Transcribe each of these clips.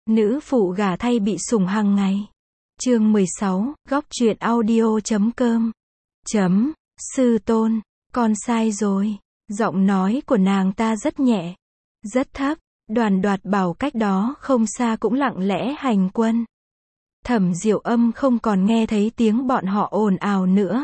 Nữ phụ gả thay bị sủng hàng ngày. Chương 16, góc truyện audio.com. Sư tôn, con sai rồi. Giọng nói của nàng ta rất nhẹ, rất thấp. Đoàn Đoạt Bảo cách đó không xa cũng lặng lẽ hành quân. Thẩm Diệu Âm không còn nghe thấy tiếng bọn họ ồn ào nữa.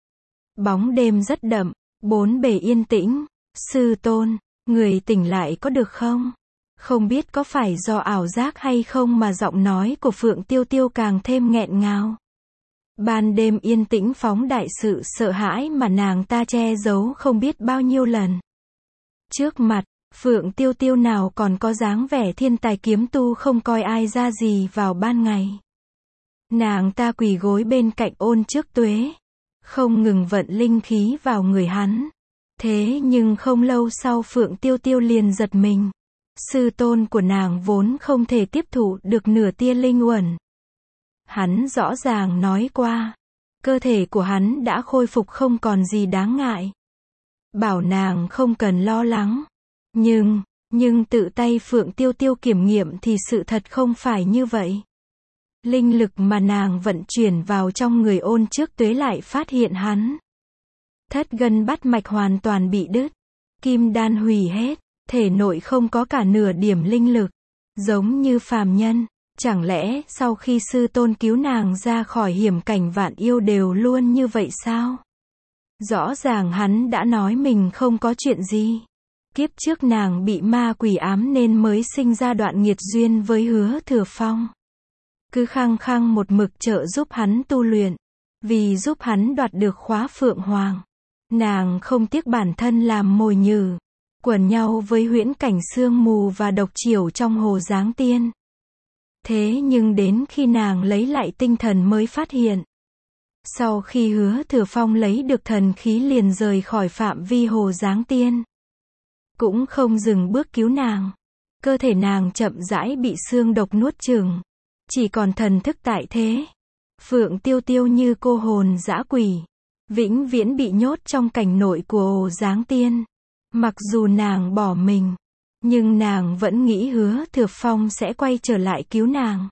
Bóng đêm rất đậm, bốn bề yên tĩnh. Sư tôn, người tỉnh lại có được không? Không biết có phải do ảo giác hay không mà giọng nói của Phượng Tiêu Tiêu càng thêm nghẹn ngào. Ban đêm yên tĩnh phóng đại sự sợ hãi mà nàng ta che giấu không biết bao nhiêu lần. Trước mặt, Phượng Tiêu Tiêu nào còn có dáng vẻ thiên tài kiếm tu không coi ai ra gì vào ban ngày. Nàng ta quỳ gối bên cạnh Ôn Trước Tuế, không ngừng vận linh khí vào người hắn. Thế nhưng không lâu sau Phượng Tiêu Tiêu liền giật mình. Sư tôn của nàng vốn không thể tiếp thụ được nửa tia linh uẩn. Hắn rõ ràng nói qua, cơ thể của hắn đã khôi phục không còn gì đáng ngại. Bảo nàng không cần lo lắng. Nhưng tự tay Phượng Tiêu Tiêu kiểm nghiệm thì sự thật không phải như vậy. Linh lực mà nàng vận chuyển vào trong người Ôn Trước Tuế lại phát hiện hắn thất gân bát mạch hoàn toàn bị đứt, kim đan hủy hết, thể nội không có cả nửa điểm linh lực, giống như phàm nhân. Chẳng lẽ sau khi sư tôn cứu nàng ra khỏi hiểm cảnh vạn yêu đều luôn như vậy sao? Rõ ràng hắn đã nói mình không có chuyện gì. Kiếp trước nàng bị ma quỷ ám nên mới sinh ra đoạn nghiệt duyên với Hứa Thừa Phong. Cứ khăng khăng một mực trợ giúp hắn tu luyện, vì giúp hắn đoạt được khóa Phượng Hoàng. Nàng không tiếc bản thân làm mồi nhử, quần nhau với huyễn cảnh sương mù và độc chiểu trong hồ Giáng Tiên. Thế nhưng đến khi nàng lấy lại tinh thần mới phát hiện. Sau khi Hứa Thừa Phong lấy được thần khí liền rời khỏi phạm vi hồ Giáng Tiên. Cũng không dừng bước cứu nàng. Cơ thể nàng chậm rãi bị xương độc nuốt chửng. Chỉ còn thần thức tại thế. Phượng Tiêu Tiêu như cô hồn dã quỷ, vĩnh viễn bị nhốt trong cảnh nội của hồ Giáng Tiên. Mặc dù nàng bỏ mình, nhưng nàng vẫn nghĩ Hứa Thừa Phong sẽ quay trở lại cứu nàng.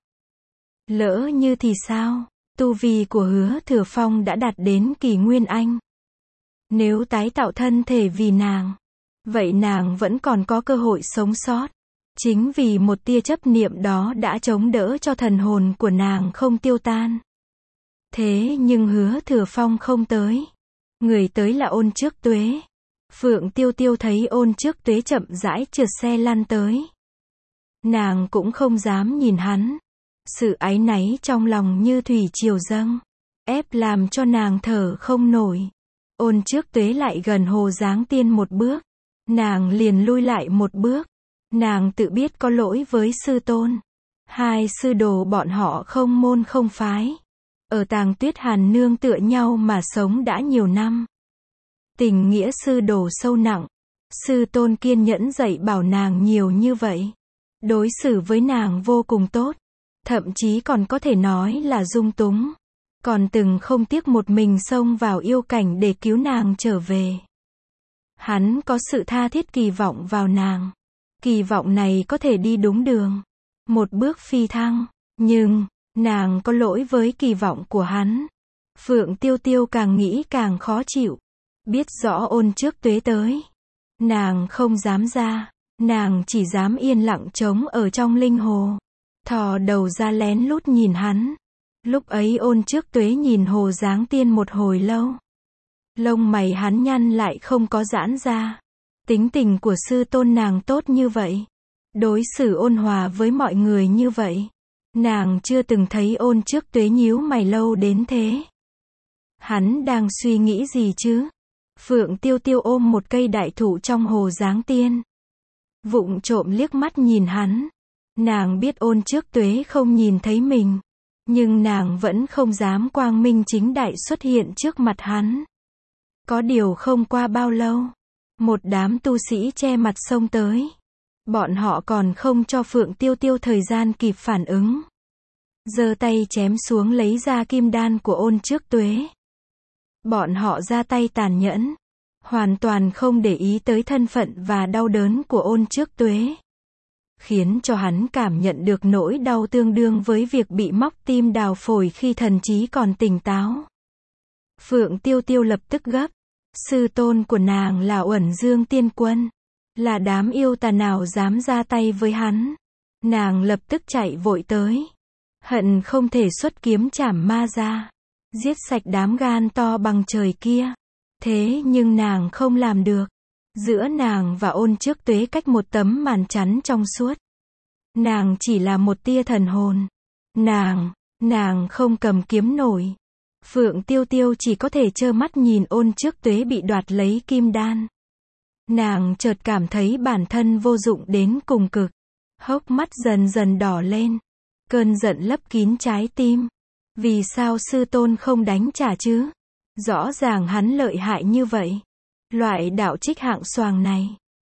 Lỡ như thì sao? Tu vi của Hứa Thừa Phong đã đạt đến kỳ nguyên anh. Nếu tái tạo thân thể vì nàng, vậy nàng vẫn còn có cơ hội sống sót. Chính vì một tia chấp niệm đó đã chống đỡ cho thần hồn của nàng không tiêu tan. Thế nhưng Hứa Thừa Phong không tới. Người tới là Ôn Trước Tuế. Phượng Tiêu Tiêu thấy Ôn Trước Tuế chậm rãi trượt xe lăn tới. Nàng cũng không dám nhìn hắn. Sự áy náy trong lòng như thủy triều dâng, ép làm cho nàng thở không nổi. Ôn Trước Tuế lại gần hồ Giáng Tiên một bước. Nàng liền lui lại một bước. Nàng tự biết có lỗi với sư tôn. Hai sư đồ bọn họ không môn không phái. Ở Tàng Tuyết Hàn nương tựa nhau mà sống đã nhiều năm. Tình nghĩa sư đồ sâu nặng. Sư tôn kiên nhẫn dạy bảo nàng nhiều như vậy. Đối xử với nàng vô cùng tốt. Thậm chí còn có thể nói là dung túng. Còn từng không tiếc một mình xông vào yêu cảnh để cứu nàng trở về. Hắn có sự tha thiết kỳ vọng vào nàng. Kỳ vọng này có thể đi đúng đường. Một bước phi thăng. Nhưng, nàng có lỗi với kỳ vọng của hắn. Phượng Tiêu Tiêu càng nghĩ càng khó chịu. Biết rõ Ôn Trước Tuế tới. Nàng không dám ra. Nàng chỉ dám yên lặng trống ở trong linh hồ. Thò đầu ra lén lút nhìn hắn. Lúc ấy Ôn Trước Tuế nhìn hồ Giáng Tiên một hồi lâu. Lông mày hắn nhăn lại không có giãn ra. Tính tình của sư tôn nàng tốt như vậy. Đối xử ôn hòa với mọi người như vậy. Nàng chưa từng thấy Ôn Trước Tuế nhíu mày lâu đến thế. Hắn đang suy nghĩ gì chứ? Phượng Tiêu Tiêu ôm một cây đại thụ trong hồ Giáng Tiên. Vụng trộm liếc mắt nhìn hắn. Nàng biết Ôn Trước Tuế không nhìn thấy mình. Nhưng nàng vẫn không dám quang minh chính đại xuất hiện trước mặt hắn. Có điều không qua bao lâu. Một đám tu sĩ che mặt xông tới. Bọn họ còn không cho Phượng Tiêu Tiêu thời gian kịp phản ứng. Giơ tay chém xuống lấy ra kim đan của Ôn Trước Tuế. Bọn họ ra tay tàn nhẫn. Hoàn toàn không để ý tới thân phận và đau đớn của Ôn Trước Tuế. khiến cho hắn cảm nhận được nỗi đau tương đương với việc bị móc tim đào phổi khi thần trí còn tỉnh táo. Phượng Tiêu Tiêu lập tức gấp. Sư tôn của nàng là Uẩn Dương Tiên Quân. Là đám yêu tà nào dám ra tay với hắn. Nàng lập tức chạy vội tới. Hận không thể xuất kiếm chảm ma ra. Giết sạch đám gan to bằng trời kia. Thế nhưng nàng không làm được. Giữa nàng và Ôn Trước Tuế cách một tấm màn chắn trong suốt. Nàng chỉ là một tia thần hồn. Nàng không cầm kiếm nổi. Phượng Tiêu Tiêu chỉ có thể trơ mắt nhìn Ôn Trước Tuế bị đoạt lấy kim đan. Nàng chợt cảm thấy bản thân vô dụng đến cùng cực. Hốc mắt dần dần đỏ lên. Cơn giận lấp kín trái tim. Vì sao sư tôn không đánh trả chứ? Rõ ràng hắn lợi hại như vậy. Loại đạo trích hạng xoàng này.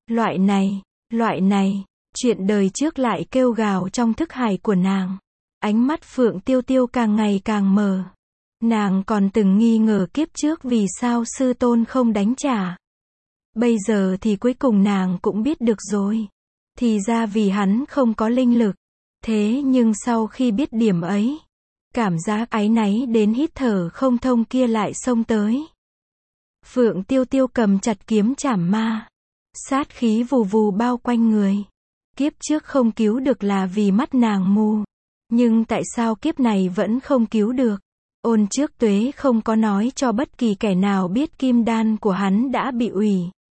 Loại này. Chuyện đời trước lại kêu gào trong thức hải của nàng. Ánh mắt Phượng Tiêu Tiêu càng ngày càng mờ. Nàng còn từng nghi ngờ kiếp trước vì sao sư tôn không đánh trả. Bây giờ thì cuối cùng nàng cũng biết được rồi. Thì ra vì hắn không có linh lực. Thế nhưng sau khi biết điểm ấy, cảm giác áy náy đến hít thở không thông kia lại xông tới. Phượng Tiêu Tiêu cầm chặt kiếm chảm ma. Sát khí vù vù bao quanh người. Kiếp trước không cứu được là vì mắt nàng mù. Nhưng tại sao kiếp này vẫn không cứu được? Ôn Trước Tuế không có nói cho bất kỳ kẻ nào biết kim đan của hắn đã bị hủy.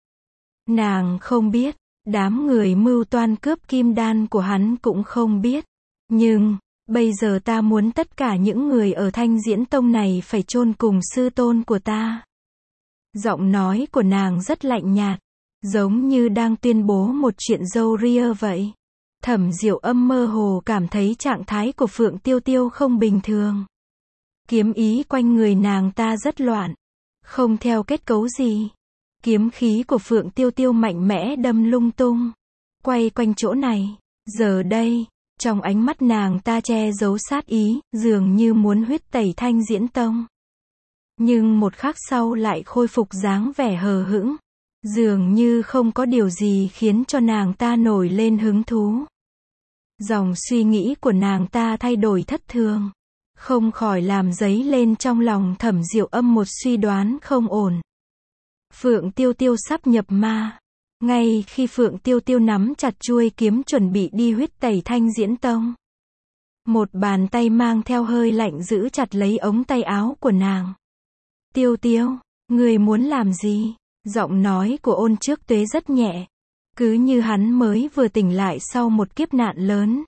Nàng không biết. Đám người mưu toan cướp kim đan của hắn cũng không biết. Nhưng, bây giờ ta muốn tất cả những người ở Thanh Diễn Tông này phải chôn cùng sư tôn của ta. Giọng nói của nàng rất lạnh nhạt, giống như đang tuyên bố một chuyện râu ria vậy. Thẩm Diệu Âm mơ hồ cảm thấy trạng thái của Phượng Tiêu Tiêu không bình thường. Kiếm ý quanh người nàng ta rất loạn, không theo kết cấu gì. Kiếm khí của Phượng Tiêu Tiêu mạnh mẽ đâm lung tung, quay quanh chỗ này. Giờ đây, trong ánh mắt nàng ta che giấu sát ý, dường như muốn huyết tẩy Thanh Diễn Tông. Nhưng một khắc sau lại khôi phục dáng vẻ hờ hững. Dường như không có điều gì khiến cho nàng ta nổi lên hứng thú. Dòng suy nghĩ của nàng ta thay đổi thất thường. Không khỏi làm dấy lên trong lòng Thẩm Diệu Âm một suy đoán không ổn. Phượng Tiêu Tiêu sắp nhập ma. Ngay khi Phượng Tiêu Tiêu nắm chặt chuôi kiếm chuẩn bị đi huyết tẩy Thanh Diễn Tông, một bàn tay mang theo hơi lạnh giữ chặt lấy ống tay áo của nàng. Tiêu Tiêu, người muốn làm gì? Giọng nói của Ôn Trước Tuế rất nhẹ, cứ như hắn mới vừa tỉnh lại sau một kiếp nạn lớn.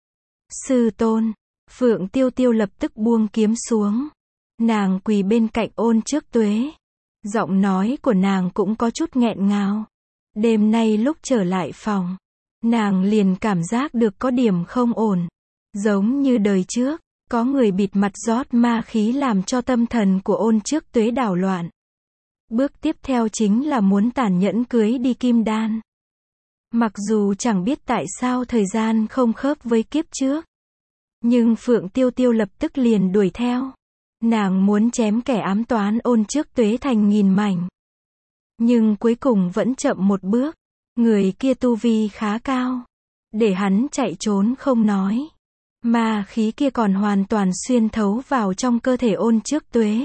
Sư tôn. Phượng Tiêu Tiêu lập tức buông kiếm xuống. Nàng quỳ bên cạnh Ôn Trước Tuế. Giọng nói của nàng cũng có chút nghẹn ngào. Đêm nay lúc trở lại phòng, nàng liền cảm giác được có điểm không ổn. Giống như đời trước, có người bịt mặt rót ma khí làm cho tâm thần của Ôn Trước Tuế đảo loạn. Bước tiếp theo chính là muốn tàn nhẫn cưới đi kim đan. Mặc dù chẳng biết tại sao thời gian không khớp với kiếp trước, nhưng Phượng Tiêu Tiêu lập tức liền đuổi theo. Nàng muốn chém kẻ ám toán Ôn Trước Tuế thành nghìn mảnh. Nhưng cuối cùng vẫn chậm một bước. Người kia tu vi khá cao. Để hắn chạy trốn không nói. Ma khí kia còn hoàn toàn xuyên thấu vào trong cơ thể Ôn Trước Tuế.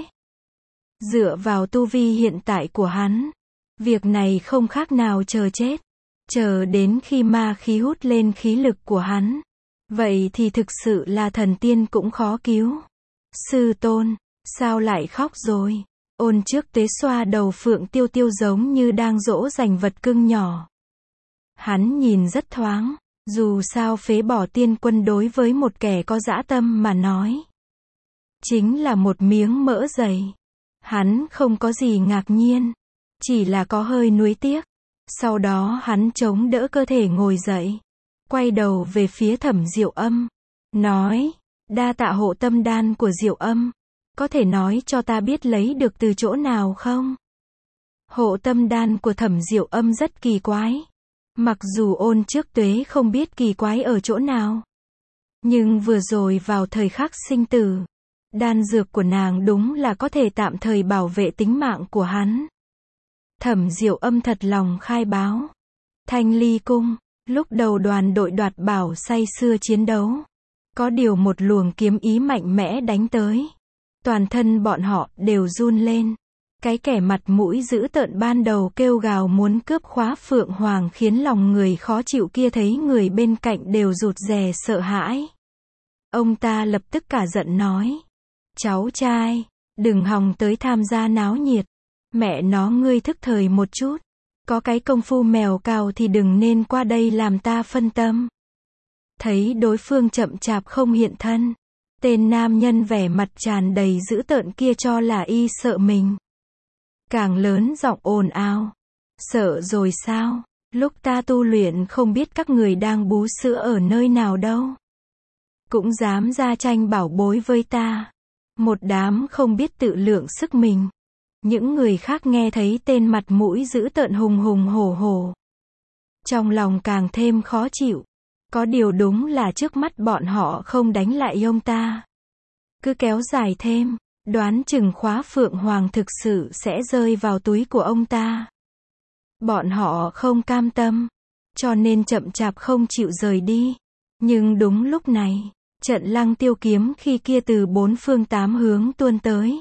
Dựa vào tu vi hiện tại của hắn, việc này không khác nào chờ chết. Chờ đến khi ma khí hút lên khí lực của hắn, vậy thì thực sự là thần tiên cũng khó cứu. Sư tôn, sao lại khóc rồi? Ôn Trước Tuế xoa đầu Phượng Tiêu Tiêu giống như đang dỗ dành vật cưng nhỏ. Hắn nhìn rất thoáng, dù sao phế bỏ tiên quân đối với một kẻ có dã tâm mà nói, chính là một miếng mỡ dày. Hắn không có gì ngạc nhiên, chỉ là có hơi nuối tiếc. Sau đó hắn chống đỡ cơ thể ngồi dậy, quay đầu về phía Thẩm Diệu Âm, nói, đa tạ hộ tâm đan của Diệu Âm, có thể nói cho ta biết lấy được từ chỗ nào không? Hộ tâm đan của Thẩm Diệu Âm rất kỳ quái. Mặc dù Ôn Trước Tuế không biết kỳ quái ở chỗ nào, nhưng vừa rồi vào thời khắc sinh tử, đan dược của nàng đúng là có thể tạm thời bảo vệ tính mạng của hắn. Thẩm Diệu Âm thật lòng khai báo. Thanh Ly Cung, Lúc đầu đoàn đội đoạt bảo say sưa chiến đấu. Có điều một luồng kiếm ý mạnh mẽ đánh tới. Toàn thân bọn họ đều run lên. Cái kẻ mặt mũi dữ tợn ban đầu kêu gào muốn cướp khóa Phượng Hoàng khiến lòng người khó chịu kia thấy người bên cạnh đều rụt rè sợ hãi. Ông ta lập tức cả giận nói. Cháu trai, đừng hòng tới tham gia náo nhiệt. Mẹ nó ngươi thức thời một chút. Có cái công phu mèo cào thì đừng nên qua đây làm ta phân tâm. Thấy đối phương chậm chạp không hiện thân. Tên nam nhân vẻ mặt tràn đầy dữ tợn kia cho là y sợ mình. Càng lớn giọng ồn ào. Sợ rồi sao? Lúc ta tu luyện không biết các người đang bú sữa ở nơi nào đâu. Cũng dám ra tranh bảo bối với ta. Một đám không biết tự lượng sức mình. Những người khác nghe thấy tên mặt mũi dữ tợn hùng hùng hổ hổ. Trong lòng càng thêm khó chịu. Có điều đúng là trước mắt bọn họ không đánh lại ông ta. Cứ kéo dài thêm, đoán chừng khóa Phượng Hoàng thực sự sẽ rơi vào túi của ông ta. Bọn họ không cam tâm, cho nên chậm chạp không chịu rời đi. Nhưng đúng lúc này, trận Lăng Tiêu kiếm khi kia từ bốn phương tám hướng tuôn tới.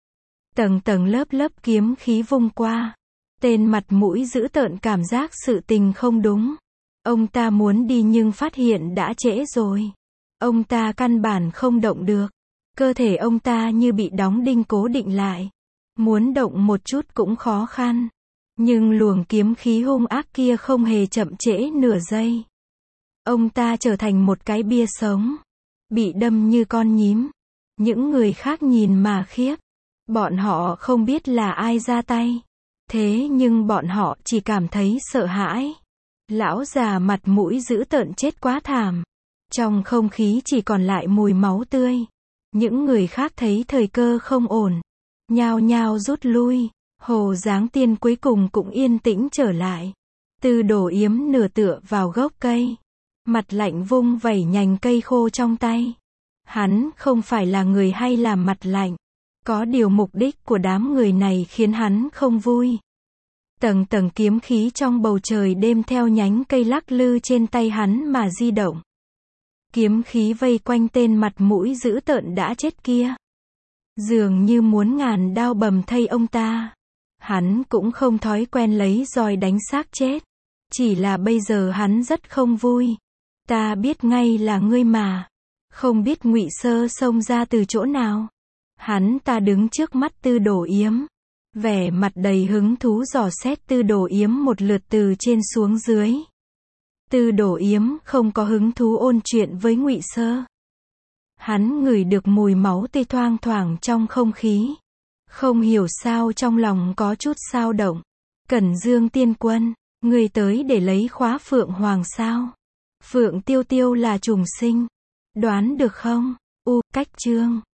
Tầng tầng lớp lớp kiếm khí vung qua. Tên mặt mũi dữ tợn cảm giác sự tình không đúng. Ông ta muốn đi nhưng phát hiện đã trễ rồi. Ông ta căn bản không động được. Cơ thể ông ta như bị đóng đinh cố định lại. Muốn động một chút cũng khó khăn. Nhưng luồng kiếm khí hung ác kia không hề chậm trễ nửa giây. Ông ta trở thành một cái bia sống. Bị đâm như con nhím. Những người khác nhìn mà khiếp. Bọn họ không biết là ai ra tay. Thế nhưng bọn họ chỉ cảm thấy sợ hãi. Lão già mặt mũi dữ tợn chết quá thảm. Trong không khí chỉ còn lại mùi máu tươi. Những người khác thấy thời cơ không ổn. Nhao nhao rút lui. Hồ Giáng Tiên cuối cùng cũng yên tĩnh trở lại. Tư Đồ Yếm nửa tựa vào gốc cây. Mặt lạnh vung vẩy nhành cây khô trong tay. Hắn không phải là người hay làm mặt lạnh. Có điều mục đích của đám người này khiến hắn không vui. Tầng tầng kiếm khí trong bầu trời đêm theo nhánh cây lắc lư trên tay hắn mà di động. Kiếm khí vây quanh tên mặt mũi dữ tợn đã chết kia. Dường như muốn ngàn đao bầm thây ông ta. Hắn cũng không thói quen lấy roi đánh xác chết. Chỉ là bây giờ hắn rất không vui. Ta biết ngay là ngươi mà. Không biết Ngụy Sơ xông ra từ chỗ nào. Hắn ta đứng trước mắt Tư Đồ Yếm. Vẻ mặt đầy hứng thú dò xét Tư Đồ Yếm một lượt từ trên xuống dưới. Tư Đồ Yếm không có hứng thú ôn chuyện với Ngụy Sơ. Hắn ngửi được mùi máu tươi thoang thoảng trong không khí. Không hiểu sao trong lòng có chút xao động. Cẩn Dương tiên quân, người tới để lấy khóa Phượng Hoàng sao? Phượng Tiêu Tiêu là trùng sinh. Đoán được không? Cách chương